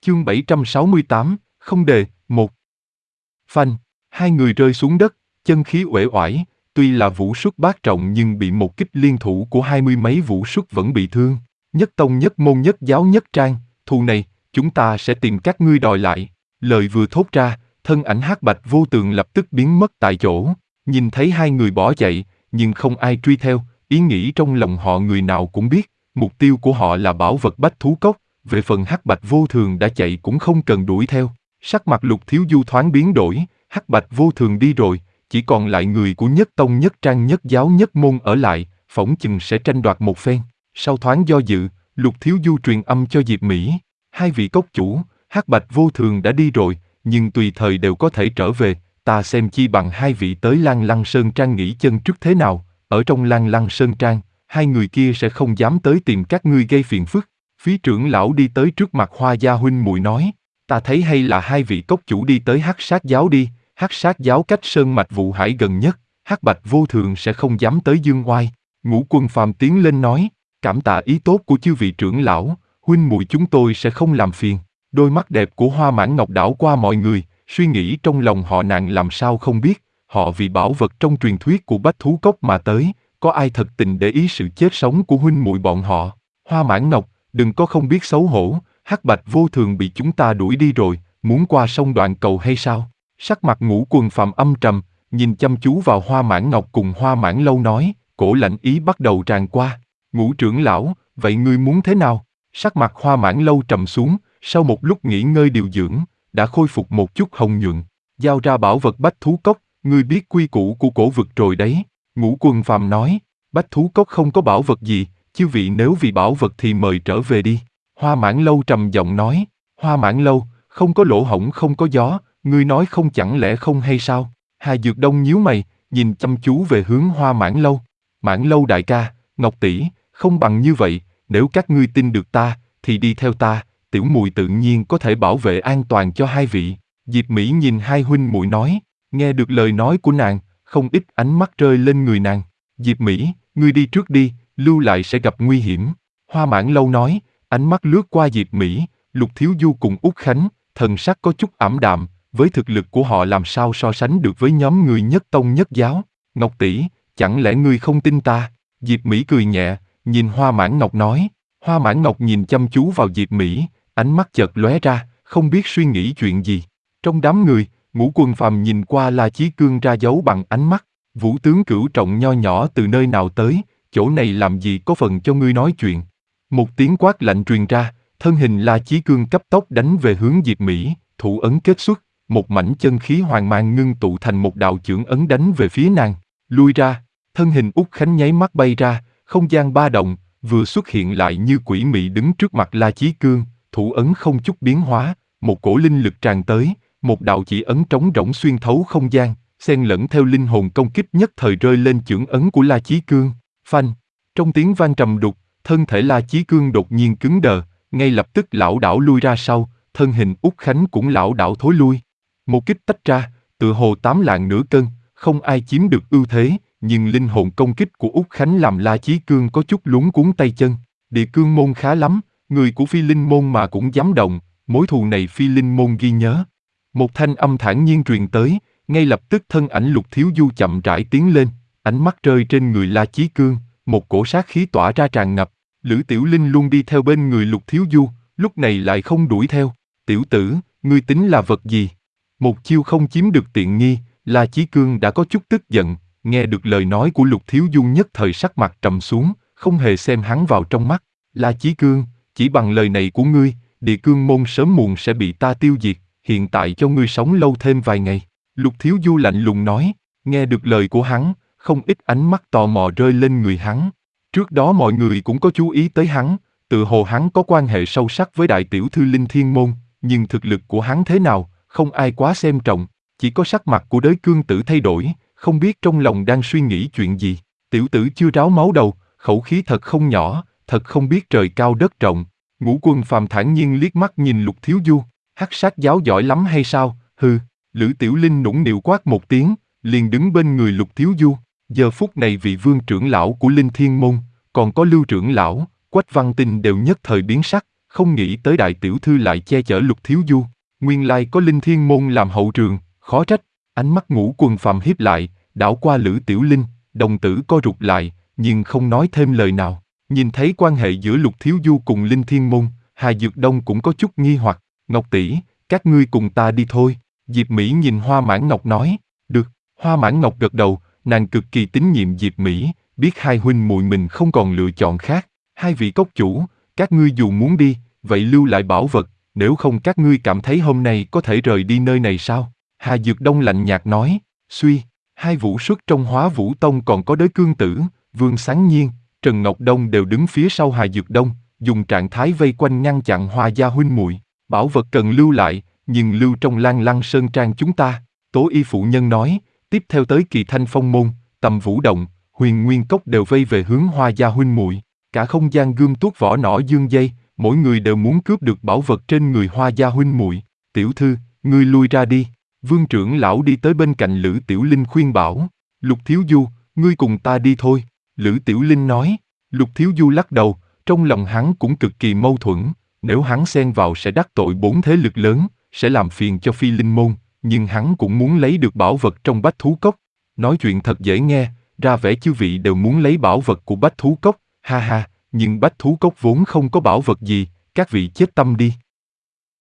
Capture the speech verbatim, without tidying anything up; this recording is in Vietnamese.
Chương bảy trăm sáu mươi tám, không đề, một. Phanh, hai người rơi xuống đất, chân khí uể oải, tuy là vũ xuất bát trọng nhưng bị một kích liên thủ của hai mươi mấy vũ xuất vẫn bị thương. Nhất tông nhất môn nhất giáo nhất trang, thù này, chúng ta sẽ tìm các ngươi đòi lại. Lời vừa thốt ra, thân ảnh hắc bạch vô tường lập tức biến mất tại chỗ. Nhìn thấy hai người bỏ chạy, nhưng không ai truy theo, ý nghĩ trong lòng họ người nào cũng biết, mục tiêu của họ là bảo vật bách thú cốc. Về phần hắc bạch vô thường đã chạy cũng không cần đuổi theo. Sắc mặt Lục Thiếu Du thoáng biến đổi, hắc bạch vô thường đi rồi, chỉ còn lại người của nhất tông nhất trang nhất giáo nhất môn ở lại, phỏng chừng sẽ tranh đoạt một phen. Sau thoáng do dự, Lục Thiếu Du truyền âm cho Diệp Mỹ, hai vị cốc chủ, hắc bạch vô thường đã đi rồi, nhưng tùy thời đều có thể trở về, ta xem chi bằng hai vị tới Lan Lăng Sơn Trang nghỉ chân trước thế nào, ở trong Lan Lăng Sơn Trang, hai người kia sẽ không dám tới tìm các ngươi gây phiền phức. Phí trưởng lão đi tới trước mặt Hoa gia huynh muội nói, ta thấy hay là hai vị cốc chủ đi tới Hắc Sát giáo đi, Hắc Sát giáo cách Sơn Mạch Vụ Hải gần nhất, Hắc Bạch vô thường sẽ không dám tới dương oai. Ngũ Quân Phàm tiến lên nói, cảm tạ ý tốt của chư vị trưởng lão, huynh muội chúng tôi sẽ không làm phiền. Đôi mắt đẹp của Hoa Mãn Ngọc đảo qua mọi người, suy nghĩ trong lòng họ nàng làm sao không biết, họ vì bảo vật trong truyền thuyết của Bách Thú Cốc mà tới, có ai thật tình để ý sự chết sống của huynh muội bọn họ. Hoa Mãn Ngọc, đừng có không biết xấu hổ, hắc bạch vô thường bị chúng ta đuổi đi rồi, muốn qua sông Đoạn Cầu hay sao? Sắc mặt Ngũ Quần Phàm âm trầm, nhìn chăm chú vào Hoa Mãn Ngọc cùng Hoa Mãn Lâu nói, cổ lạnh ý bắt đầu tràn qua. Ngũ trưởng lão, vậy ngươi muốn thế nào? Sắc mặt Hoa Mãn Lâu trầm xuống, sau một lúc nghỉ ngơi điều dưỡng, đã khôi phục một chút hồng nhuận. Giao ra bảo vật Bách Thú Cốc, ngươi biết quy củ của cổ vực rồi đấy. Ngũ Quần Phàm nói, Bách Thú Cốc không có bảo vật gì, chư vị nếu vì bảo vật thì mời trở về đi. Hoa Mãn Lâu trầm giọng nói, Hoa Mãn Lâu, không có lỗ hổng không có gió, ngươi nói không chẳng lẽ không hay sao? Hà Dược Đông nhíu mày, nhìn chăm chú về hướng Hoa Mãn Lâu. Mãn Lâu đại ca, Ngọc tỷ, không bằng như vậy, nếu các ngươi tin được ta, thì đi theo ta, tiểu muội tự nhiên có thể bảo vệ an toàn cho hai vị. Diệp Mỹ nhìn hai huynh muội nói, nghe được lời nói của nàng, không ít ánh mắt rơi lên người nàng. Diệp Mỹ, ngươi đi trước đi, lưu lại sẽ gặp nguy hiểm. Hoa Mãn Lâu nói, ánh mắt lướt qua Diệp Mỹ, Lục Thiếu Du cùng Út Khánh, thần sắc có chút ảm đạm, với thực lực của họ làm sao so sánh được với nhóm người nhất tông nhất giáo. Ngọc tỷ, chẳng lẽ ngươi không tin ta? Diệp Mỹ cười nhẹ, nhìn Hoa Mãn Ngọc nói. Hoa Mãn Ngọc nhìn chăm chú vào Diệp Mỹ, ánh mắt chợt lóe ra, không biết suy nghĩ chuyện gì. Trong đám người, Ngũ Quần Phàm nhìn qua La Chí Cương ra dấu bằng ánh mắt, Vũ tướng cửu trọng nho nhỏ từ nơi nào tới, chỗ này làm gì có phần cho ngươi nói chuyện. Một tiếng quát lạnh truyền ra, thân hình La Chí Cương cấp tốc đánh về hướng Diệp Mỹ, thủ ấn kết xuất, một mảnh chân khí hoàng mang ngưng tụ thành một đạo chưởng ấn đánh về phía nàng. Lui ra, thân hình Út Khánh nháy mắt bay ra, không gian ba động, vừa xuất hiện lại như quỷ mị đứng trước mặt La Chí Cương, thủ ấn không chút biến hóa, một cổ linh lực tràn tới, một đạo chỉ ấn trống rỗng xuyên thấu không gian, xen lẫn theo linh hồn công kích nhất thời rơi lên chưởng ấn của La Chí Cương. Phanh, trong tiếng vang trầm đục, thân thể La Chí Cương đột nhiên cứng đờ, ngay lập tức lảo đảo lui ra sau, thân hình Út Khánh cũng lảo đảo thối lui. Một kích tách ra, tựa hồ tám lạng nửa cân, không ai chiếm được ưu thế, nhưng linh hồn công kích của Út Khánh làm La Chí Cương có chút luống cuống tay chân. Địa Cương môn khá lắm, người của Phi Linh môn mà cũng dám động, mối thù này Phi Linh môn ghi nhớ. Một thanh âm thản nhiên truyền tới, ngay lập tức thân ảnh Lục Thiếu Du chậm rãi tiến lên, ánh mắt rơi trên người La Chí Cương, một cổ sát khí tỏa ra tràn ngập. Lữ Tiểu Linh luôn đi theo bên người Lục Thiếu Du, lúc này lại không đuổi theo. Tiểu tử, ngươi tính là vật gì? Một chiêu không chiếm được tiện nghi, La Chí Cương đã có chút tức giận, nghe được lời nói của Lục Thiếu Du nhất thời sắc mặt trầm xuống, không hề xem hắn vào trong mắt. La Chí Cương, chỉ bằng lời này của ngươi, Địa Cương môn sớm muộn sẽ bị ta tiêu diệt, hiện tại cho ngươi sống lâu thêm vài ngày. Lục Thiếu Du lạnh lùng nói, nghe được lời của hắn, không ít ánh mắt tò mò rơi lên người hắn. Trước đó mọi người cũng có chú ý tới hắn, tự hồ hắn có quan hệ sâu sắc với đại tiểu thư Linh Thiên môn, nhưng thực lực của hắn thế nào, không ai quá xem trọng, chỉ có sắc mặt của Đới Cương Tử thay đổi, không biết trong lòng đang suy nghĩ chuyện gì. Tiểu tử chưa ráo máu đầu, khẩu khí thật không nhỏ, thật không biết trời cao đất rộng. Ngũ Quân Phàm thản nhiên liếc mắt nhìn Lục Thiếu Du, Hắc Sát giáo giỏi lắm hay sao? Hừ. Lữ Tiểu Linh nũng nịu quát một tiếng, liền đứng bên người Lục Thiếu Du. Giờ phút này vị vương trưởng lão của Linh Thiên môn, còn có Lưu trưởng lão, Quách Văn Tinh đều nhất thời biến sắc, không nghĩ tới đại tiểu thư lại che chở Lục Thiếu Du. Nguyên lai có Linh Thiên Môn làm hậu trường, khó trách. Ánh mắt Ngũ Quần Phàm hiếp lại, đảo qua Lữ Tiểu Linh, đồng tử co rụt lại, nhưng không nói thêm lời nào. Nhìn thấy quan hệ giữa Lục Thiếu Du cùng Linh Thiên Môn, Hà Dược Đông cũng có chút nghi hoặc. Ngọc tỷ, các ngươi cùng ta đi thôi. Diệp Mỹ nhìn Hoa Mãn Ngọc nói. Được. Hoa Mãn Ngọc gật đầu, nàng cực kỳ tín nhiệm Diệp Mỹ, biết hai huynh muội mình không còn lựa chọn khác. Hai vị cốc chủ, các ngươi dù muốn đi, vậy lưu lại bảo vật, nếu không các ngươi cảm thấy hôm nay có thể rời đi nơi này sao? Hà Dược Đông lạnh nhạt nói. Suy, hai vũ xuất trong Hóa Vũ Tông còn có Đới Cương Tử, Vương Sáng Nhiên, Trần Ngọc Đông đều đứng phía sau Hà Dược Đông, dùng trạng thái vây quanh ngăn chặn Hoa gia huynh muội. Bảo vật cần lưu lại, nhưng lưu trong Lan Lăng Sơn Trang chúng ta. Tố Y phụ nhân nói. Tiếp theo tới Kỳ Thanh Phong Môn, Tầm Vũ Động, Huyền Nguyên Cốc đều vây về hướng Hoa gia huynh muội. Cả không gian gươm tuốt vỏ nỏ dương dây, mỗi người đều muốn cướp được bảo vật trên người Hoa gia huynh muội. Tiểu thư, ngươi lui ra đi. Vương trưởng lão đi tới bên cạnh Lữ Tiểu Linh khuyên bảo. Lục Thiếu Du, ngươi cùng ta đi thôi. Lữ Tiểu Linh nói. Lục Thiếu Du lắc đầu, trong lòng hắn cũng cực kỳ mâu thuẫn. Nếu hắn xen vào sẽ đắc tội bốn thế lực lớn, sẽ làm phiền cho Phi Linh Môn, nhưng hắn cũng muốn lấy được bảo vật trong Bách Thú Cốc. Nói chuyện thật dễ nghe, ra vẻ chư vị đều muốn lấy bảo vật của Bách Thú Cốc, ha ha, nhưng Bách Thú Cốc vốn không có bảo vật gì, các vị chết tâm đi.